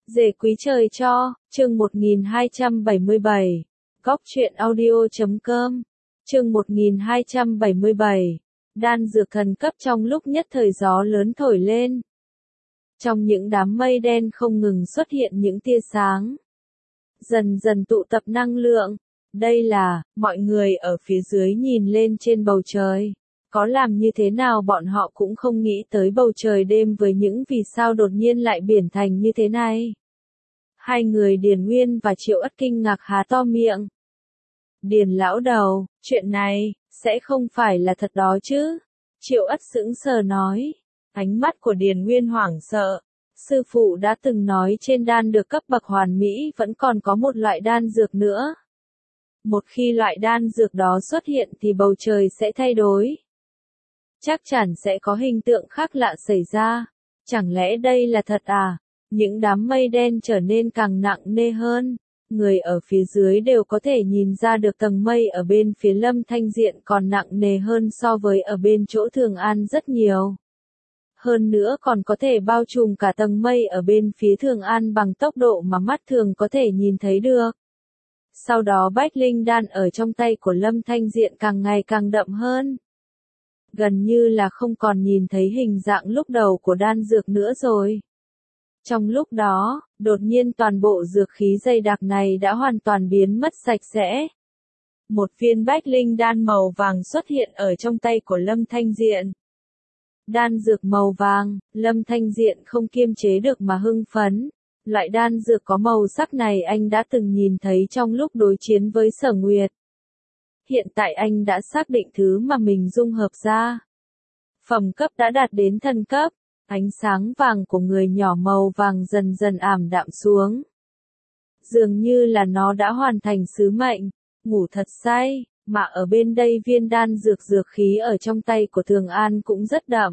Dề quý trời cho, chương 1277. Góc truyện audio.com. Chương 1277. Đan dược thần cấp trong lúc nhất thời gió lớn thổi lên. Trong những đám mây đen không ngừng xuất hiện những tia sáng. Dần dần tụ tập năng lượng. Đây là, mọi người ở phía dưới nhìn lên trên bầu trời. Có làm như thế nào bọn họ cũng không nghĩ tới bầu trời đêm với những vì sao đột nhiên lại biển thành như thế này. Hai người Điền Nguyên và Triệu Ất kinh ngạc há to miệng. Điền lão đầu, chuyện này, sẽ không phải là thật đó chứ? Triệu Ất sững sờ nói. Ánh mắt của Điền Nguyên hoảng sợ. Sư phụ đã từng nói trên đan được cấp bậc hoàn mỹ vẫn còn có một loại đan dược nữa. Một khi loại đan dược đó xuất hiện thì bầu trời sẽ thay đổi. Chắc chắn sẽ có hình tượng khác lạ xảy ra. Chẳng lẽ đây là thật à? Những đám mây đen trở nên càng nặng nề hơn. Người ở phía dưới đều có thể nhìn ra được tầng mây ở bên phía Lâm Thanh Diện còn nặng nề hơn so với ở bên chỗ Thường An rất nhiều. Hơn nữa còn có thể bao trùm cả tầng mây ở bên phía Thường An bằng tốc độ mà mắt thường có thể nhìn thấy được. Sau đó Bách Linh đan ở trong tay của Lâm Thanh Diện càng ngày càng đậm hơn. Gần như là không còn nhìn thấy hình dạng lúc đầu của đan dược nữa rồi. Trong lúc đó, đột nhiên toàn bộ dược khí dày đặc này đã hoàn toàn biến mất sạch sẽ. Một viên Bách Linh đan màu vàng xuất hiện ở trong tay của Lâm Thanh Diện. Đan dược màu vàng, Lâm Thanh Diện không kiềm chế được mà hưng phấn. Loại đan dược có màu sắc này anh đã từng nhìn thấy trong lúc đối chiến với Sở Nguyệt. Hiện tại anh đã xác định thứ mà mình dung hợp ra. Phẩm cấp đã đạt đến thần cấp. Ánh sáng vàng của người nhỏ màu vàng dần dần ảm đạm xuống. Dường như là nó đã hoàn thành sứ mệnh, ngủ thật say, mà ở bên đây viên đan dược khí ở trong tay của Thường An cũng rất đậm.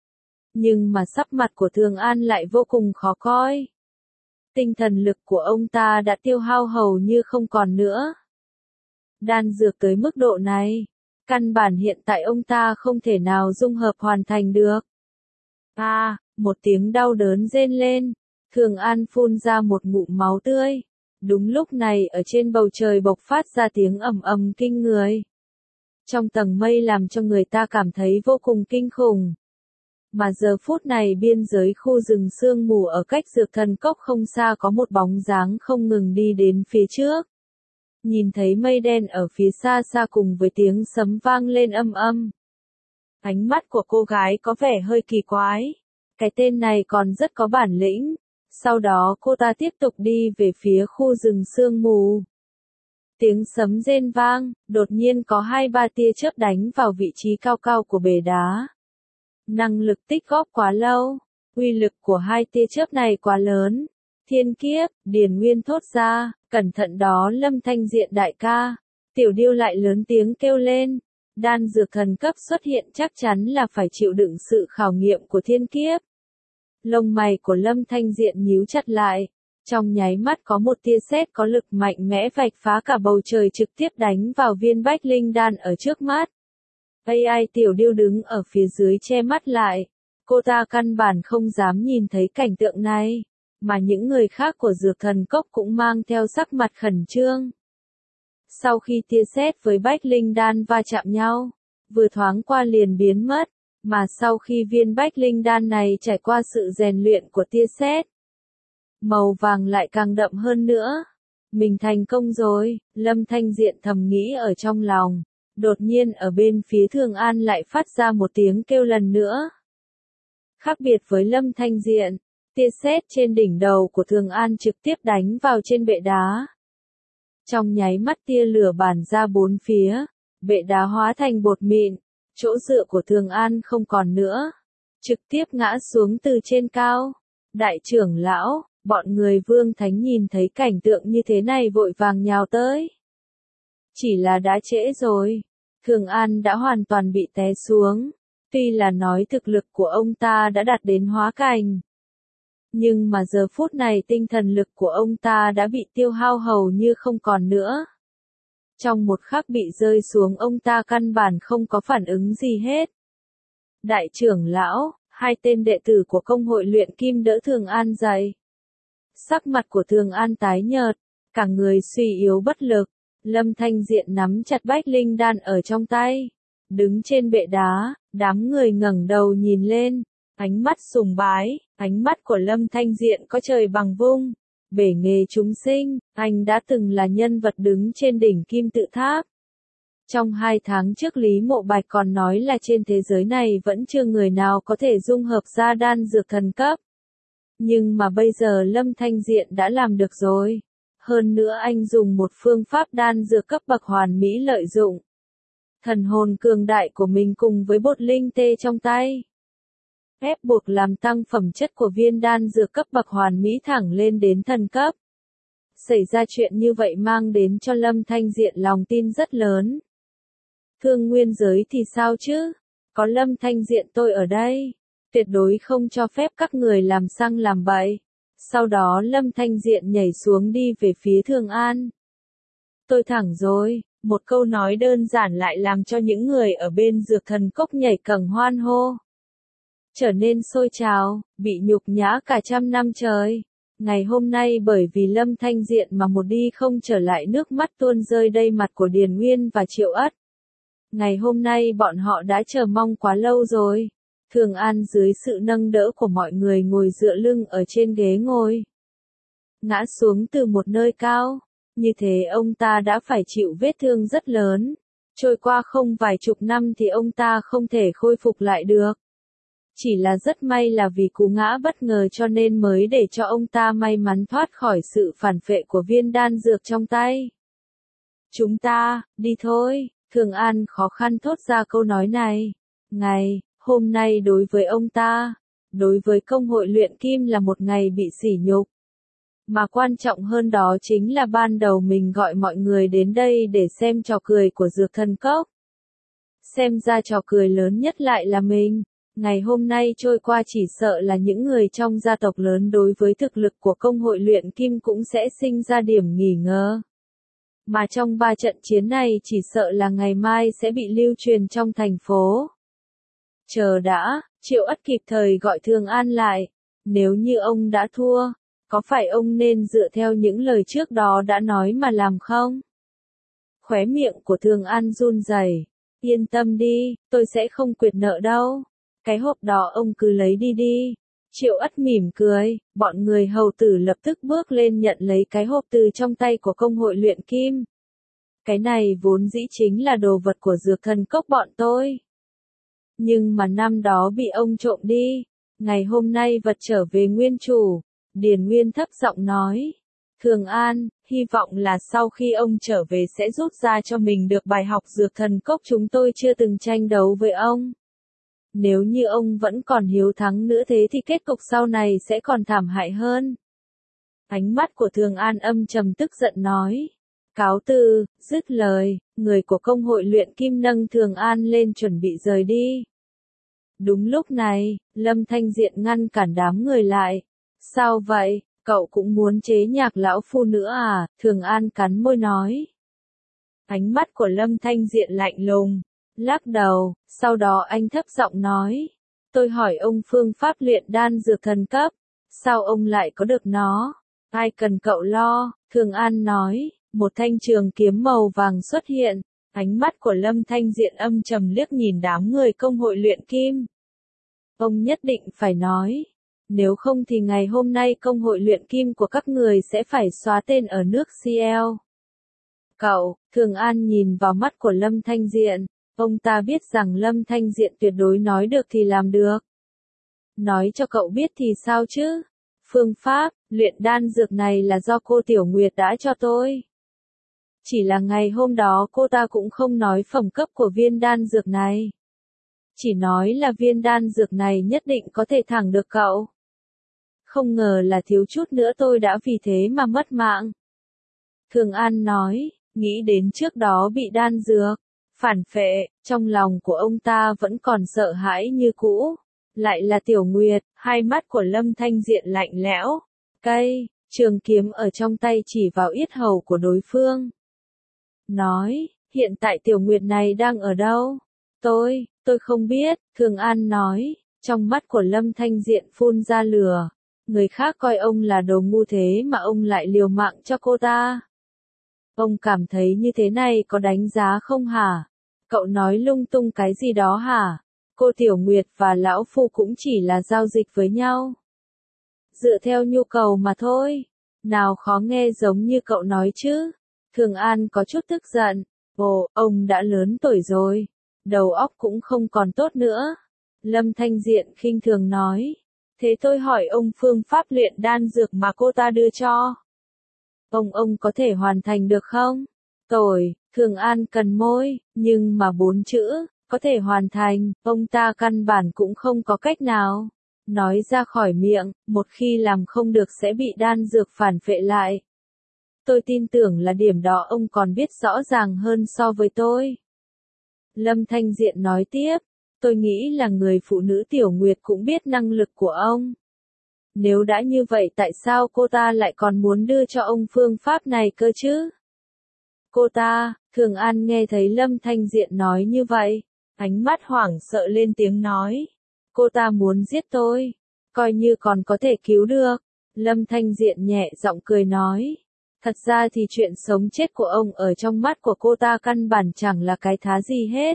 Nhưng mà sắc mặt của Thường An lại vô cùng khó coi. Tinh thần lực của ông ta đã tiêu hao hầu như không còn nữa. Đan dược tới mức độ này, căn bản hiện tại ông ta không thể nào dung hợp hoàn thành được. Một tiếng đau đớn rên lên, Thường An phun ra một ngụm máu tươi. Đúng lúc này ở trên bầu trời bộc phát ra tiếng ầm ầm kinh người. Trong tầng mây làm cho người ta cảm thấy vô cùng kinh khủng. Mà giờ phút này biên giới khu rừng sương mù ở cách Dược Thần Cốc không xa có một bóng dáng không ngừng đi đến phía trước. Nhìn thấy mây đen ở phía xa xa cùng với tiếng sấm vang lên âm âm. Ánh mắt của cô gái có vẻ hơi kỳ quái. Cái tên này còn rất có bản lĩnh. Sau đó cô ta tiếp tục đi về phía khu rừng sương mù. Tiếng sấm rên vang, đột nhiên có 2-3 tia chớp đánh vào vị trí cao cao của bể đá. Năng lực tích góp quá lâu, uy lực của 2 tia chớp này quá lớn. Thiên kiếp, Điền Nguyên thốt ra, cẩn thận đó Lâm Thanh Diện đại ca. Tiểu Điêu lại lớn tiếng kêu lên. Đan dược thần cấp xuất hiện chắc chắn là phải chịu đựng sự khảo nghiệm của thiên kiếp. Lông mày của Lâm Thanh Diện nhíu chặt lại. Trong nháy mắt có một tia sét có lực mạnh mẽ vạch phá cả bầu trời trực tiếp đánh vào viên Bách Linh đan ở trước mắt. AI Tiểu Điêu đứng ở phía dưới che mắt lại. Cô ta căn bản không dám nhìn thấy cảnh tượng này. Mà những người khác của Dược Thần Cốc cũng mang theo sắc mặt khẩn trương. Sau khi tia sét với Bách Linh đan va chạm nhau, vừa thoáng qua liền biến mất, mà sau khi viên Bách Linh đan này trải qua sự rèn luyện của tia sét, màu vàng lại càng đậm hơn nữa. Mình thành công rồi, Lâm Thanh Diện thầm nghĩ ở trong lòng. Đột nhiên ở bên phía Thường An lại phát ra một tiếng kêu lần nữa. Khác biệt với Lâm Thanh Diện, tia sét trên đỉnh đầu của Thường An trực tiếp đánh vào trên bệ đá. Trong nháy mắt tia lửa bàn ra bốn phía, bệ đá hóa thành bột mịn, chỗ dựa của Thường An không còn nữa, trực tiếp ngã xuống từ trên cao. Đại trưởng lão, bọn người Vương Thánh nhìn thấy cảnh tượng như thế này vội vàng nhào tới. Chỉ là đã trễ rồi, Thường An đã hoàn toàn bị té xuống, tuy là nói thực lực của ông ta đã đạt đến hóa cảnh. Nhưng mà giờ phút này tinh thần lực của ông ta đã bị tiêu hao hầu như không còn nữa. Trong một khắc bị rơi xuống ông ta căn bản không có phản ứng gì hết. Đại trưởng lão, 2 tên đệ tử của công hội luyện kim đỡ Thường An dậy. Sắc mặt của Thường An tái nhợt, cả người suy yếu bất lực. Lâm Thanh Diện nắm chặt bách linh đan ở trong tay. Đứng trên bệ đá, đám người ngẩng đầu nhìn lên. Ánh mắt sùng bái, ánh mắt của Lâm Thanh Diện có trời bằng vung. Bể nghề chúng sinh, anh đã từng là nhân vật đứng trên đỉnh kim tự tháp. Trong 2 tháng trước Lý Mộ Bạch còn nói là trên thế giới này vẫn chưa người nào có thể dung hợp ra đan dược thần cấp. Nhưng mà bây giờ Lâm Thanh Diện đã làm được rồi. Hơn nữa anh dùng một phương pháp đan dược cấp bậc hoàn mỹ lợi dụng thần hồn cường đại của mình cùng với bột linh tê trong tay. Ép buộc làm tăng phẩm chất của viên đan dược cấp bậc hoàn mỹ thẳng lên đến thần cấp. Xảy ra chuyện như vậy mang đến cho Lâm Thanh Diện lòng tin rất lớn. Thương nguyên giới thì sao chứ? Có Lâm Thanh Diện tôi ở đây. Tuyệt đối không cho phép các người làm xăng làm bậy. Sau đó Lâm Thanh Diện nhảy xuống đi về phía Thường An. Tôi thẳng rồi, một câu nói đơn giản lại làm cho những người ở bên dược thần cốc nhảy cẫng hoan hô. Trở nên sôi trào, bị nhục nhã cả 100 năm trời. Ngày hôm nay bởi vì Lâm Thanh Diện mà một đi không trở lại nước mắt tuôn rơi đầy mặt của Điền Nguyên và Triệu Ất. Ngày hôm nay bọn họ đã chờ mong quá lâu rồi. Thường An dưới sự nâng đỡ của mọi người ngồi dựa lưng ở trên ghế ngồi. Ngã xuống từ một nơi cao. Như thế ông ta đã phải chịu vết thương rất lớn. Trôi qua không vài chục năm thì ông ta không thể khôi phục lại được. Chỉ là rất may là vì cú ngã bất ngờ cho nên mới để cho ông ta may mắn thoát khỏi sự phản phệ của viên đan dược trong tay. Chúng ta, đi thôi, Thường An khó khăn thốt ra câu nói này. Ngày, hôm nay đối với ông ta, đối với công hội luyện kim là một ngày bị sỉ nhục. Mà quan trọng hơn đó chính là ban đầu mình gọi mọi người đến đây để xem trò cười của dược thần cốc. Xem ra trò cười lớn nhất lại là mình. Ngày hôm nay trôi qua chỉ sợ là những người trong gia tộc lớn đối với thực lực của công hội luyện kim cũng sẽ sinh ra điểm nghỉ ngờ. Mà trong 3 trận chiến này chỉ sợ là ngày mai sẽ bị lưu truyền trong thành phố. Chờ đã, Triệu Ất kịp thời gọi Thường An lại. Nếu như ông đã thua, có phải ông nên dựa theo những lời trước đó đã nói mà làm không? Khóe miệng của Thường An run rẩy. Yên tâm đi, tôi sẽ không quyệt nợ đâu. Cái hộp đó ông cứ lấy đi đi. Triệu Ất mỉm cười, bọn người hầu tử lập tức bước lên nhận lấy cái hộp từ trong tay của công hội luyện kim. Cái này vốn dĩ chính là đồ vật của dược thần cốc bọn tôi. Nhưng mà năm đó bị ông trộm đi. Ngày hôm nay vật trở về nguyên chủ. Điền Nguyên thấp giọng nói. Thường An, hy vọng là sau khi ông trở về sẽ rút ra cho mình được bài học dược thần cốc chúng tôi chưa từng tranh đấu với ông. Nếu như ông vẫn còn hiếu thắng nữa thế thì kết cục sau này sẽ còn thảm hại hơn. Ánh mắt của Thường An âm trầm tức giận nói. Cáo từ, dứt lời, người của công hội luyện kim nâng Thường An lên chuẩn bị rời đi. Đúng lúc này, Lâm Thanh Diện ngăn cản đám người lại. Sao vậy, cậu cũng muốn chế nhạc lão phu nữa à? Thường An cắn môi nói. Ánh mắt của Lâm Thanh Diện lạnh lùng, lắc đầu, sau đó anh thấp giọng nói. Tôi hỏi ông phương pháp luyện đan dược thần cấp, sao ông lại có được nó? Ai cần cậu lo, Thường An nói. Một thanh trường kiếm màu vàng xuất hiện, ánh mắt của Lâm Thanh Diện âm trầm liếc nhìn đám người công hội luyện kim. Ông nhất định phải nói, nếu không thì ngày hôm nay công hội luyện kim của các người sẽ phải xóa tên ở nước CL. Cậu, Thường An nhìn vào mắt của Lâm Thanh Diện, ông ta biết rằng Lâm Thanh Diện tuyệt đối nói được thì làm được. Nói cho cậu biết thì sao chứ? Phương pháp, luyện đan dược này là do cô Tiểu Nguyệt đã cho tôi. Chỉ là ngày hôm đó cô ta cũng không nói phẩm cấp của viên đan dược này. Chỉ nói là viên đan dược này nhất định có thể thẳng được cậu. Không ngờ là thiếu chút nữa tôi đã vì thế mà mất mạng. Thường An nói, nghĩ đến trước đó bị đan dược, phản phệ, trong lòng của ông ta vẫn còn sợ hãi như cũ. Lại là Tiểu Nguyệt, hai mắt của Lâm Thanh Diện lạnh lẽo. Cây, trường kiếm ở trong tay chỉ vào yết hầu của đối phương. Nói, hiện tại Tiểu Nguyệt này đang ở đâu? Tôi không biết, Thường An nói, trong mắt của Lâm Thanh Diện phun ra lửa. Người khác coi ông là đồ ngu thế mà ông lại liều mạng cho cô ta. Ông cảm thấy như thế này có đánh giá không hả? Cậu nói lung tung cái gì đó hả? Cô Tiểu Nguyệt và Lão Phu cũng chỉ là giao dịch với nhau. Dựa theo nhu cầu mà thôi. Nào khó nghe giống như cậu nói chứ. Thường An có chút tức giận. Ồ, ông đã lớn tuổi rồi. Đầu óc cũng không còn tốt nữa. Lâm Thanh Diện khinh thường nói. Thế tôi hỏi ông phương pháp luyện đan dược mà cô ta đưa cho. Ông có thể hoàn thành được không? Tồi, Thường An cần môi, nhưng mà 4 chữ, có thể hoàn thành, ông ta căn bản cũng không có cách nào. Nói ra khỏi miệng, một khi làm không được sẽ bị đan dược phản phệ lại. Tôi tin tưởng là điểm đó ông còn biết rõ ràng hơn so với tôi. Lâm Thanh Diện nói tiếp, tôi nghĩ là người phụ nữ Tiểu Nguyệt cũng biết năng lực của ông. Nếu đã như vậy tại sao cô ta lại còn muốn đưa cho ông phương pháp này cơ chứ? Cô ta, Thường An nghe thấy Lâm Thanh Diện nói như vậy, ánh mắt hoảng sợ lên tiếng nói. Cô ta muốn giết tôi, coi như còn có thể cứu được. Lâm Thanh Diện nhẹ giọng cười nói. Thật ra thì chuyện sống chết của ông ở trong mắt của cô ta căn bản chẳng là cái thá gì hết.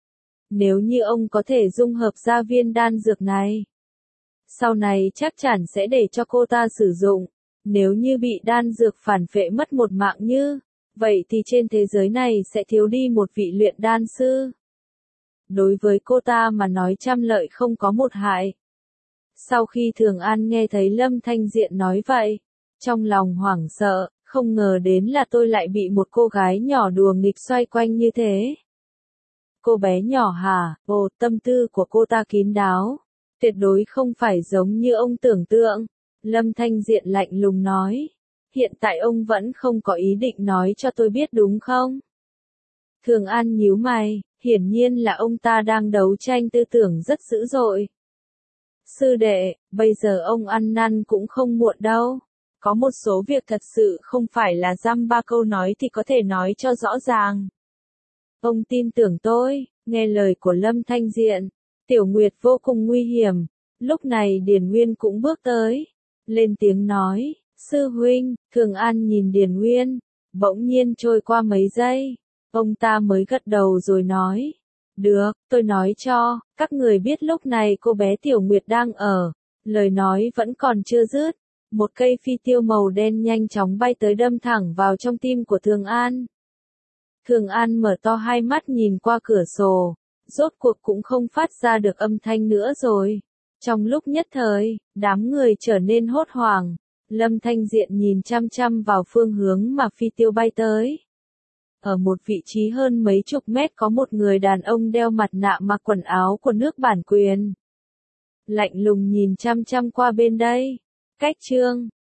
Nếu như ông có thể dung hợp ra viên đan dược này, sau này chắc chắn sẽ để cho cô ta sử dụng. Nếu như bị đan dược phản phệ mất một mạng như, vậy thì trên thế giới này sẽ thiếu đi một vị luyện đan sư. Đối với cô ta mà nói trăm lợi không có một hại. Sau khi Thường An nghe thấy Lâm Thanh Diện nói vậy, trong lòng hoảng sợ, không ngờ đến là tôi lại bị một cô gái nhỏ đùa nghịch xoay quanh như thế. Cô bé nhỏ hả? Ồ, tâm tư của cô ta kín đáo. Tuyệt đối không phải giống như ông tưởng tượng. Lâm Thanh Diện lạnh lùng nói. Hiện tại ông vẫn không có ý định nói cho tôi biết đúng không? Thường An nhíu mày, hiển nhiên là ông ta đang đấu tranh tư tưởng rất dữ dội. Sư đệ, bây giờ ông ăn năn cũng không muộn đâu. Có một số việc thật sự không phải là dăm ba câu nói thì có thể nói cho rõ ràng. Ông tin tưởng tôi, nghe lời của Lâm Thanh Diện. Tiểu Nguyệt vô cùng nguy hiểm. Lúc này Điền Nguyên cũng bước tới. Lên tiếng nói, sư huynh, Thường An nhìn Điền Nguyên. Bỗng nhiên trôi qua mấy giây. Ông ta mới gật đầu rồi nói. Được, tôi nói cho, các người biết lúc này cô bé Tiểu Nguyệt đang ở. Lời nói vẫn còn chưa dứt. Một cây phi tiêu màu đen nhanh chóng bay tới đâm thẳng vào trong tim của Thường An. Thường An mở to hai mắt nhìn qua cửa sổ. Rốt cuộc cũng không phát ra được âm thanh nữa rồi. Trong lúc nhất thời, đám người trở nên hốt hoảng. Lâm Thanh Diện nhìn chăm chăm vào phương hướng mà phi tiêu bay tới. Ở một vị trí hơn mấy chục mét có một người đàn ông đeo mặt nạ mặc quần áo của nước bản quyền. Lạnh lùng nhìn chăm chăm qua bên đây. Cách chương